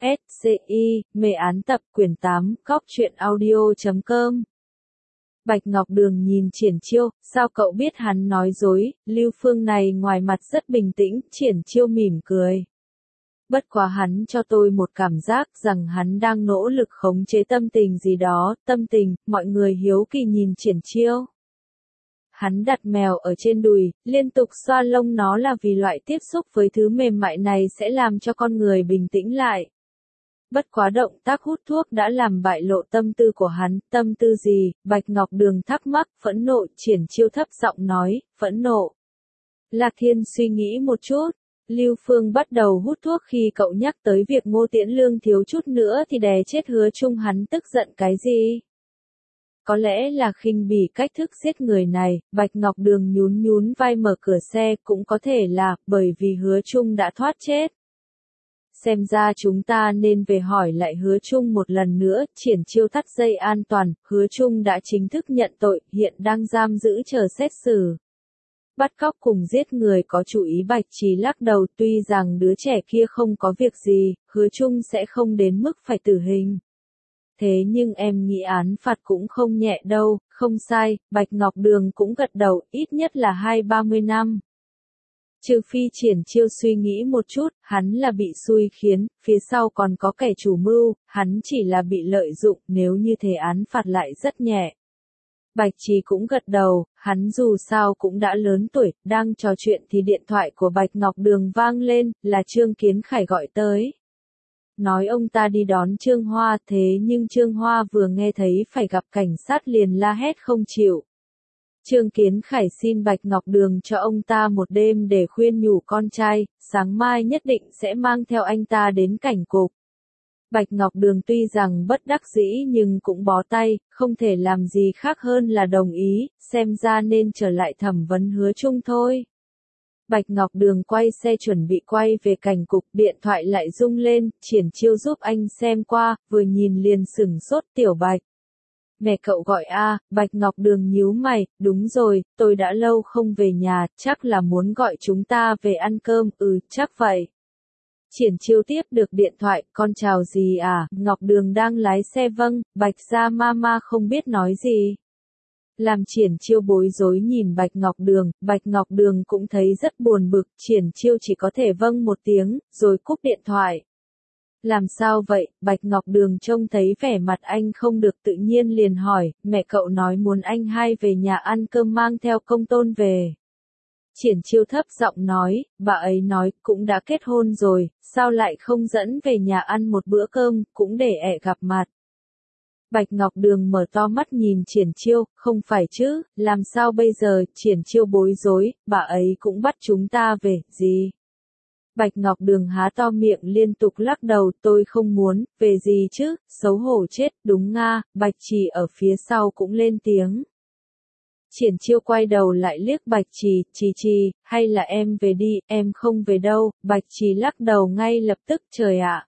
SCI, mê án tập quyển 8, cóc truyện audio.com. Bạch Ngọc Đường nhìn Triển Chiêu, sao cậu biết hắn nói dối, Lưu Phương này ngoài mặt rất bình tĩnh, Triển Chiêu mỉm cười. Bất quá hắn cho tôi một cảm giác rằng hắn đang nỗ lực khống chế tâm tình gì đó, tâm tình, mọi người hiếu kỳ nhìn Triển Chiêu. Hắn đặt mèo ở trên đùi, liên tục xoa lông nó là vì loại tiếp xúc với thứ mềm mại này sẽ làm cho con người bình tĩnh lại. Bất quá động tác hút thuốc đã làm bại lộ tâm tư của hắn, tâm tư gì, Bạch Ngọc Đường thắc mắc, phẫn nộ, Triển Chiêu thấp giọng nói, phẫn nộ. Lạc Thiên suy nghĩ một chút, Lưu Phương bắt đầu hút thuốc khi cậu nhắc tới việc Ngô Tiễn Lương thiếu chút nữa thì đè chết Hứa Trung, hắn tức giận cái gì? Có lẽ là khinh bỉ cách thức giết người này, Bạch Ngọc Đường nhún nhún vai mở cửa xe, cũng có thể là bởi vì Hứa Trung đã thoát chết. Xem ra chúng ta nên về hỏi lại Hứa Trung một lần nữa, Triển Chiêu thắt dây an toàn, Hứa Trung đã chính thức nhận tội, hiện đang giam giữ chờ xét xử. Bắt cóc cùng giết người có chủ ý, Bạch Trì lắc đầu, tuy rằng đứa trẻ kia không có việc gì, Hứa Trung sẽ không đến mức phải tử hình. Thế nhưng em nghĩ án phạt cũng không nhẹ đâu, không sai, Bạch Ngọc Đường cũng gật đầu, ít nhất là 20-30 năm. Trừ phi Triển Chiêu suy nghĩ một chút, hắn là bị xui khiến, phía sau còn có kẻ chủ mưu, hắn chỉ là bị lợi dụng, nếu như thế án phạt lại rất nhẹ. Bạch Trì cũng gật đầu, hắn dù sao cũng đã lớn tuổi, đang trò chuyện thì điện thoại của Bạch Ngọc Đường vang lên, là Trương Kiến Khải gọi tới. Nói ông ta đi đón Trương Hoa, thế nhưng Trương Hoa vừa nghe thấy phải gặp cảnh sát liền la hét không chịu. Trương Kiến Khải xin Bạch Ngọc Đường cho ông ta một đêm để khuyên nhủ con trai, sáng mai nhất định sẽ mang theo anh ta đến cảnh cục. Bạch Ngọc Đường tuy rằng bất đắc dĩ nhưng cũng bó tay, không thể làm gì khác hơn là đồng ý, xem ra nên trở lại thẩm vấn Hứa Trung thôi. Bạch Ngọc Đường quay xe chuẩn bị quay về cảnh cục, điện thoại lại rung lên, Triển Chiêu giúp anh xem qua, vừa nhìn liền sửng sốt, Tiểu Bạch. Mẹ cậu gọi a, Bạch Ngọc Đường nhíu mày, đúng rồi, tôi đã lâu không về nhà, chắc là muốn gọi chúng ta về ăn cơm, chắc vậy. Triển Chiêu tiếp được điện thoại, con chào gì à, Ngọc Đường đang lái xe vâng, Bạch gia mama không biết nói gì. Làm Triển Chiêu bối rối nhìn Bạch Ngọc Đường cũng thấy rất buồn bực, Triển Chiêu chỉ có thể vâng một tiếng, rồi cúp điện thoại. Làm sao vậy, Bạch Ngọc Đường trông thấy vẻ mặt anh không được tự nhiên liền hỏi, mẹ cậu nói muốn anh hai về nhà ăn cơm mang theo công tôn về. Triển Chiêu thấp giọng nói, bà ấy nói, cũng đã kết hôn rồi, sao lại không dẫn về nhà ăn một bữa cơm, cũng để ẹ gặp mặt. Bạch Ngọc Đường mở to mắt nhìn Triển Chiêu, không phải chứ, làm sao bây giờ, Triển Chiêu bối rối, bà ấy cũng bắt chúng ta về, gì? Bạch Ngọc Đường há to miệng liên tục lắc đầu, tôi không muốn, về gì chứ, xấu hổ chết, đúng nga, Bạch Trì ở phía sau cũng lên tiếng. Triển Chiêu quay đầu lại liếc Bạch Trì, Trì, hay là em về đi, em không về đâu, Bạch Trì lắc đầu ngay lập tức, trời ạ.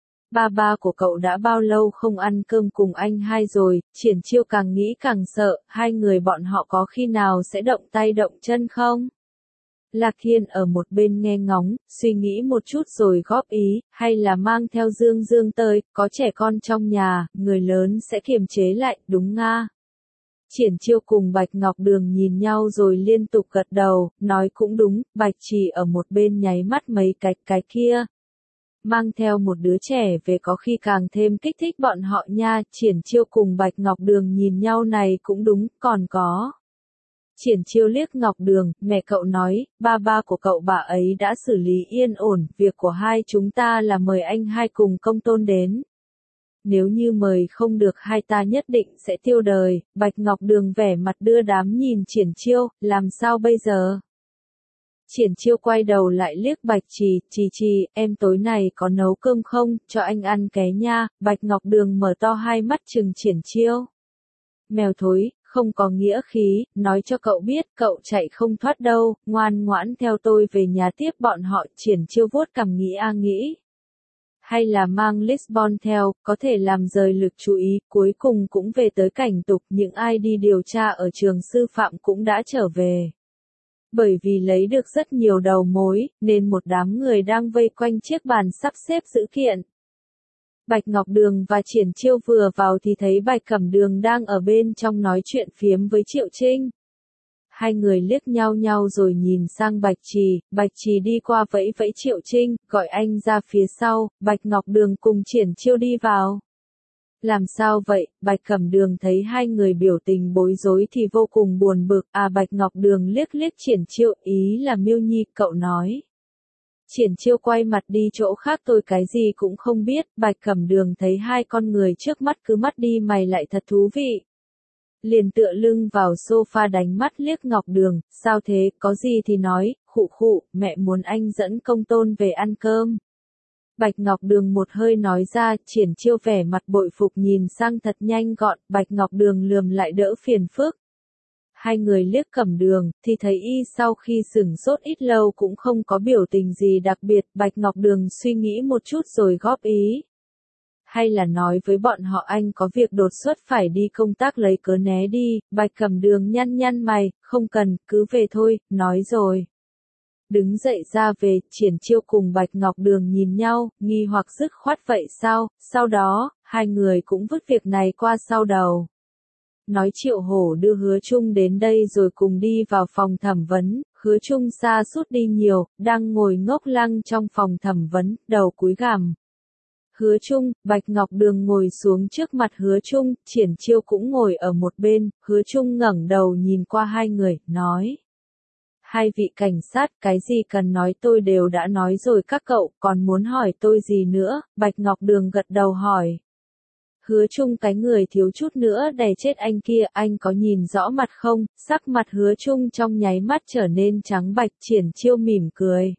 Ba của cậu đã bao lâu không ăn cơm cùng anh hai rồi, Triển Chiêu càng nghĩ càng sợ, hai người bọn họ có khi nào sẽ động tay động chân không? Lạc Thiên ở một bên nghe ngóng, suy nghĩ một chút rồi góp ý, hay là mang theo Dương Dương tới, có trẻ con trong nhà, người lớn sẽ kiềm chế lại, đúng nga. Triển Chiêu cùng Bạch Ngọc Đường nhìn nhau rồi liên tục gật đầu, nói cũng đúng, Bạch Trì ở một bên nháy mắt mấy cái kia. Mang theo một đứa trẻ về có khi càng thêm kích thích bọn họ nha, Triển Chiêu cùng Bạch Ngọc Đường nhìn nhau này cũng đúng, còn có. Triển Chiêu liếc Ngọc Đường, mẹ cậu nói, ba của cậu bà ấy đã xử lý yên ổn, việc của hai chúng ta là mời anh hai cùng công tôn đến. Nếu như mời không được hai ta nhất định sẽ tiêu đời, Bạch Ngọc Đường vẻ mặt đưa đám nhìn Triển Chiêu, làm sao bây giờ? Triển Chiêu quay đầu lại liếc Bạch Trì, Trì, em tối này có nấu cơm không, cho anh ăn ké nha, Bạch Ngọc Đường mở to hai mắt trừng Triển Chiêu. Mèo thối, không có nghĩa khí, nói cho cậu biết, cậu chạy không thoát đâu, ngoan ngoãn theo tôi về nhà tiếp bọn họ, Triển Chiêu vuốt cằm nghĩ. Hay là mang Lisbon theo, có thể làm rời lực chú ý, cuối cùng cũng về tới cảnh tục, những ai đi điều tra ở trường sư phạm cũng đã trở về. Bởi vì lấy được rất nhiều đầu mối, nên một đám người đang vây quanh chiếc bàn sắp xếp dữ kiện. Bạch Ngọc Đường và Triển Chiêu vừa vào thì thấy Bạch Cẩm Đường đang ở bên trong nói chuyện phiếm với Triệu Trinh. Hai người liếc nhau rồi nhìn sang Bạch Trì đi qua vẫy vẫy Triệu Trinh, gọi anh ra phía sau, Bạch Ngọc Đường cùng Triển Chiêu đi vào. Làm sao vậy? Bạch Cẩm Đường thấy hai người biểu tình bối rối thì vô cùng buồn bực, Bạch Ngọc Đường liếc liếc Triển Chiêu, ý là Miêu Nhi, cậu nói. Triển Chiêu quay mặt đi chỗ khác, tôi cái gì cũng không biết. Bạch Cẩm Đường thấy hai con người trước mắt cứ mắt đi mày lại thật thú vị. Liền tựa lưng vào sofa đánh mắt liếc Ngọc Đường, sao thế, có gì thì nói, khụ, mẹ muốn anh dẫn Công Tôn về ăn cơm. Bạch Ngọc Đường một hơi nói ra, Triển Chiêu vẻ mặt bội phục nhìn sang thật nhanh gọn, Bạch Ngọc Đường lườm lại đỡ phiền phức. Hai người liếc Cẩm Đường, thì thấy y sau khi sửng sốt ít lâu cũng không có biểu tình gì đặc biệt, Bạch Ngọc Đường suy nghĩ một chút rồi góp ý. Hay là nói với bọn họ anh có việc đột xuất phải đi công tác lấy cớ né đi, Bạch Cẩm Đường nhăn mày, không cần, cứ về thôi, nói rồi. Đứng dậy ra về, Triển Chiêu cùng Bạch Ngọc Đường nhìn nhau, nghi hoặc dứt khoát vậy sao, sau đó, hai người cũng vứt việc này qua sau đầu. Nói Triệu Hổ đưa Hứa Trung đến đây rồi cùng đi vào phòng thẩm vấn, Hứa Trung sa sút đi nhiều, đang ngồi ngốc lăng trong phòng thẩm vấn, đầu cúi gằm. Hứa Trung, Bạch Ngọc Đường ngồi xuống trước mặt Hứa Trung, Triển Chiêu cũng ngồi ở một bên, Hứa Trung ngẩng đầu nhìn qua hai người, nói. Hai vị cảnh sát, cái gì cần nói tôi đều đã nói rồi các cậu, còn muốn hỏi tôi gì nữa, Bạch Ngọc Đường gật đầu hỏi. Hứa Trung cái người thiếu chút nữa đè chết anh kia, anh có nhìn rõ mặt không, sắc mặt Hứa Trung trong nháy mắt trở nên trắng bạch, Triển Chiêu mỉm cười.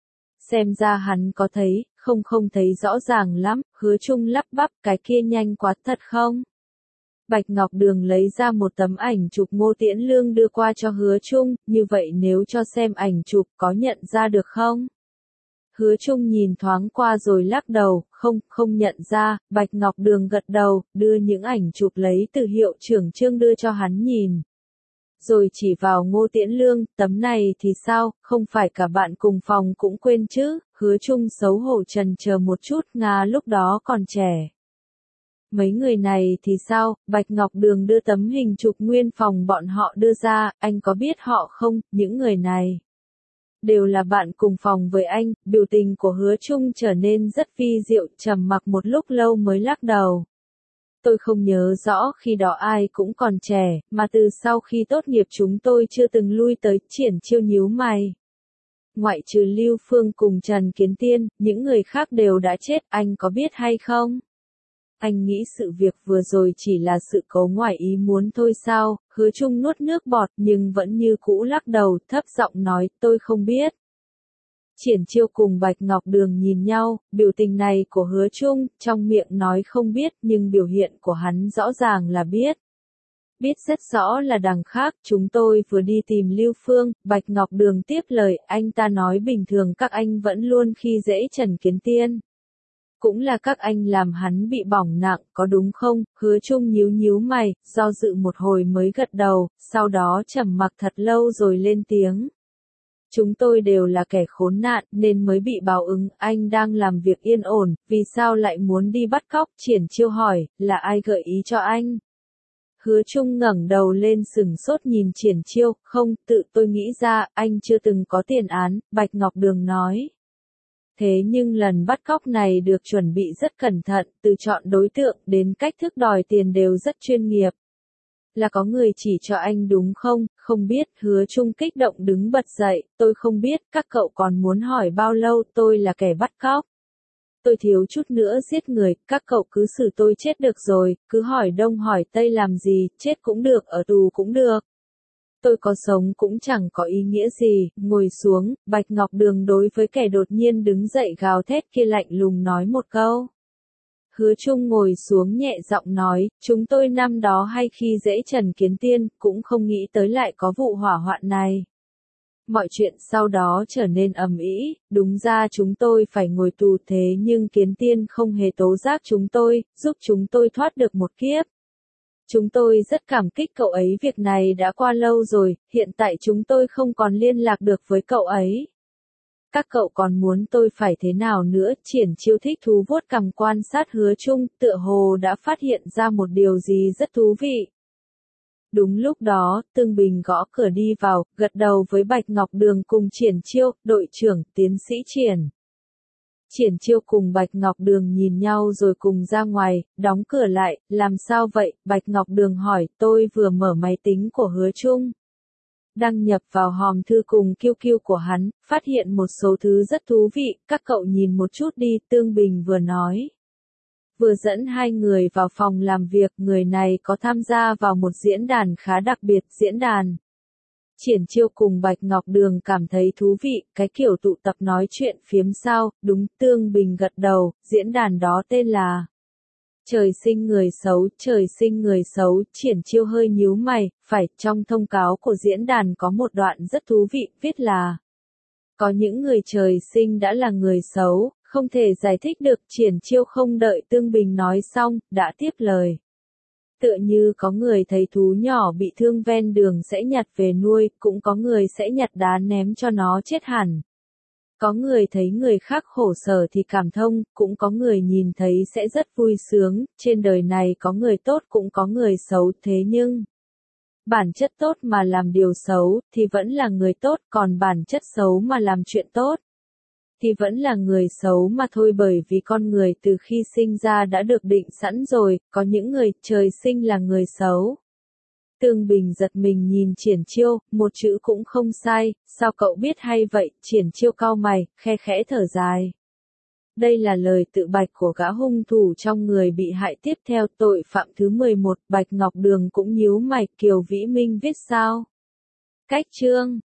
Xem ra hắn có thấy, không thấy rõ ràng lắm, Hứa Trung lắp bắp, cái kia nhanh quá thật không? Bạch Ngọc Đường lấy ra một tấm ảnh chụp Ngô Tiễn Lương đưa qua cho Hứa Trung, như vậy nếu cho xem ảnh chụp có nhận ra được không? Hứa Trung nhìn thoáng qua rồi lắc đầu, không nhận ra, Bạch Ngọc Đường gật đầu, đưa những ảnh chụp lấy từ hiệu trưởng Trương đưa cho hắn nhìn. Rồi chỉ vào Ngô Tiễn Lương, tấm này thì sao, không phải cả bạn cùng phòng cũng quên chứ, Hứa Trung xấu hổ trần chờ một chút, lúc đó còn trẻ. Mấy người này thì sao, Bạch Ngọc Đường đưa tấm hình chụp nguyên phòng bọn họ đưa ra, anh có biết họ không, những người này đều là bạn cùng phòng với anh, biểu tình của Hứa Trung trở nên rất vi diệu, trầm mặc một lúc lâu mới lắc đầu. Tôi không nhớ rõ khi đó ai cũng còn trẻ, mà từ sau khi tốt nghiệp chúng tôi chưa từng lui tới, Triển Chiêu nhíu mày. Ngoại trừ Lưu Phương cùng Trần Kiến Tiên, những người khác đều đã chết, anh có biết hay không? Anh nghĩ sự việc vừa rồi chỉ là sự cố ngoài ý muốn thôi sao, Hứa Trung nuốt nước bọt nhưng vẫn như cũ lắc đầu, thấp giọng nói, tôi không biết. Triển Chiêu cùng Bạch Ngọc Đường nhìn nhau, biểu tình này của Hứa Trung, trong miệng nói không biết nhưng biểu hiện của hắn rõ ràng là biết. Biết rất rõ là đằng khác, chúng tôi vừa đi tìm Lưu Phương, Bạch Ngọc Đường tiếp lời, anh ta nói bình thường các anh vẫn luôn khi dễ Trần Kiến Tiên. Cũng là các anh làm hắn bị bỏng nặng, có đúng không? Hứa Trung nhíu mày, do dự một hồi mới gật đầu, sau đó trầm mặc thật lâu rồi lên tiếng. Chúng tôi đều là kẻ khốn nạn, nên mới bị báo ứng, anh đang làm việc yên ổn, vì sao lại muốn đi bắt cóc? Triển Chiêu hỏi, là ai gợi ý cho anh? Hứa Trung ngẩng đầu lên sừng sốt nhìn Triển Chiêu, không, tự tôi nghĩ ra, anh chưa từng có tiền án, Bạch Ngọc Đường nói. Thế nhưng lần bắt cóc này được chuẩn bị rất cẩn thận, từ chọn đối tượng đến cách thức đòi tiền đều rất chuyên nghiệp. Là có người chỉ cho anh đúng không? Không biết, Hứa Trung kích động đứng bật dậy, tôi không biết, các cậu còn muốn hỏi bao lâu, tôi là kẻ bắt cóc. Tôi thiếu chút nữa giết người, các cậu cứ xử tôi chết được rồi, cứ hỏi đông hỏi tây làm gì, chết cũng được, ở tù cũng được. Tôi có sống cũng chẳng có ý nghĩa gì, ngồi xuống, Bạch Ngọc Đường đối với kẻ đột nhiên đứng dậy gào thét kia lạnh lùng nói một câu. Hứa Trung ngồi xuống nhẹ giọng nói, chúng tôi năm đó hay khi dễ Trần Kiến Tiên, cũng không nghĩ tới lại có vụ hỏa hoạn này. Mọi chuyện sau đó trở nên ầm ĩ, đúng ra chúng tôi phải ngồi tù thế nhưng Kiến Tiên không hề tố giác chúng tôi, giúp chúng tôi thoát được một kiếp. Chúng tôi rất cảm kích cậu ấy, việc này đã qua lâu rồi, hiện tại chúng tôi không còn liên lạc được với cậu ấy. Các cậu còn muốn tôi phải thế nào nữa? Triển Chiêu thích thú vuốt cằm quan sát Hứa Trung, tựa hồ đã phát hiện ra một điều gì rất thú vị. Đúng lúc đó, Tương Bình gõ cửa đi vào, gật đầu với Bạch Ngọc Đường cùng Triển Chiêu, đội trưởng, tiến sĩ Triển. Triển Chiêu cùng Bạch Ngọc Đường nhìn nhau rồi cùng ra ngoài, đóng cửa lại, làm sao vậy? Bạch Ngọc Đường hỏi, tôi vừa mở máy tính của Hứa Trung. Đăng nhập vào hòm thư cùng QQ của hắn, phát hiện một số thứ rất thú vị, các cậu nhìn một chút đi, Tương Bình vừa nói. Vừa dẫn hai người vào phòng làm việc, người này có tham gia vào một diễn đàn khá đặc biệt, diễn đàn. Triển Chiêu cùng Bạch Ngọc Đường cảm thấy thú vị, cái kiểu tụ tập nói chuyện phiếm sao, đúng, Tương Bình gật đầu, diễn đàn đó tên là Trời sinh người xấu, trời sinh người xấu, Triển Chiêu hơi nhíu mày, phải, trong thông cáo của diễn đàn có một đoạn rất thú vị, viết là có những người trời sinh đã là người xấu, không thể giải thích được, Triển Chiêu không đợi Tương Bình nói xong, đã tiếp lời. Tựa như có người thấy thú nhỏ bị thương ven đường sẽ nhặt về nuôi, cũng có người sẽ nhặt đá ném cho nó chết hẳn. Có người thấy người khác khổ sở thì cảm thông, cũng có người nhìn thấy sẽ rất vui sướng, trên đời này có người tốt cũng có người xấu, thế nhưng bản chất tốt mà làm điều xấu thì vẫn là người tốt, còn bản chất xấu mà làm chuyện tốt thì vẫn là người xấu mà thôi, bởi vì con người từ khi sinh ra đã được định sẵn rồi, có những người trời sinh là người xấu. Tương Bình giật mình nhìn Triển Chiêu, một chữ cũng không sai, sao cậu biết hay vậy? Triển Chiêu cau mày, khe khẽ thở dài. Đây là lời tự bạch của gã hung thủ trong người bị hại tiếp theo, tội phạm thứ 11, Bạch Ngọc Đường cũng nhíu mày, Kiều Vĩ Minh viết sao? Cách chương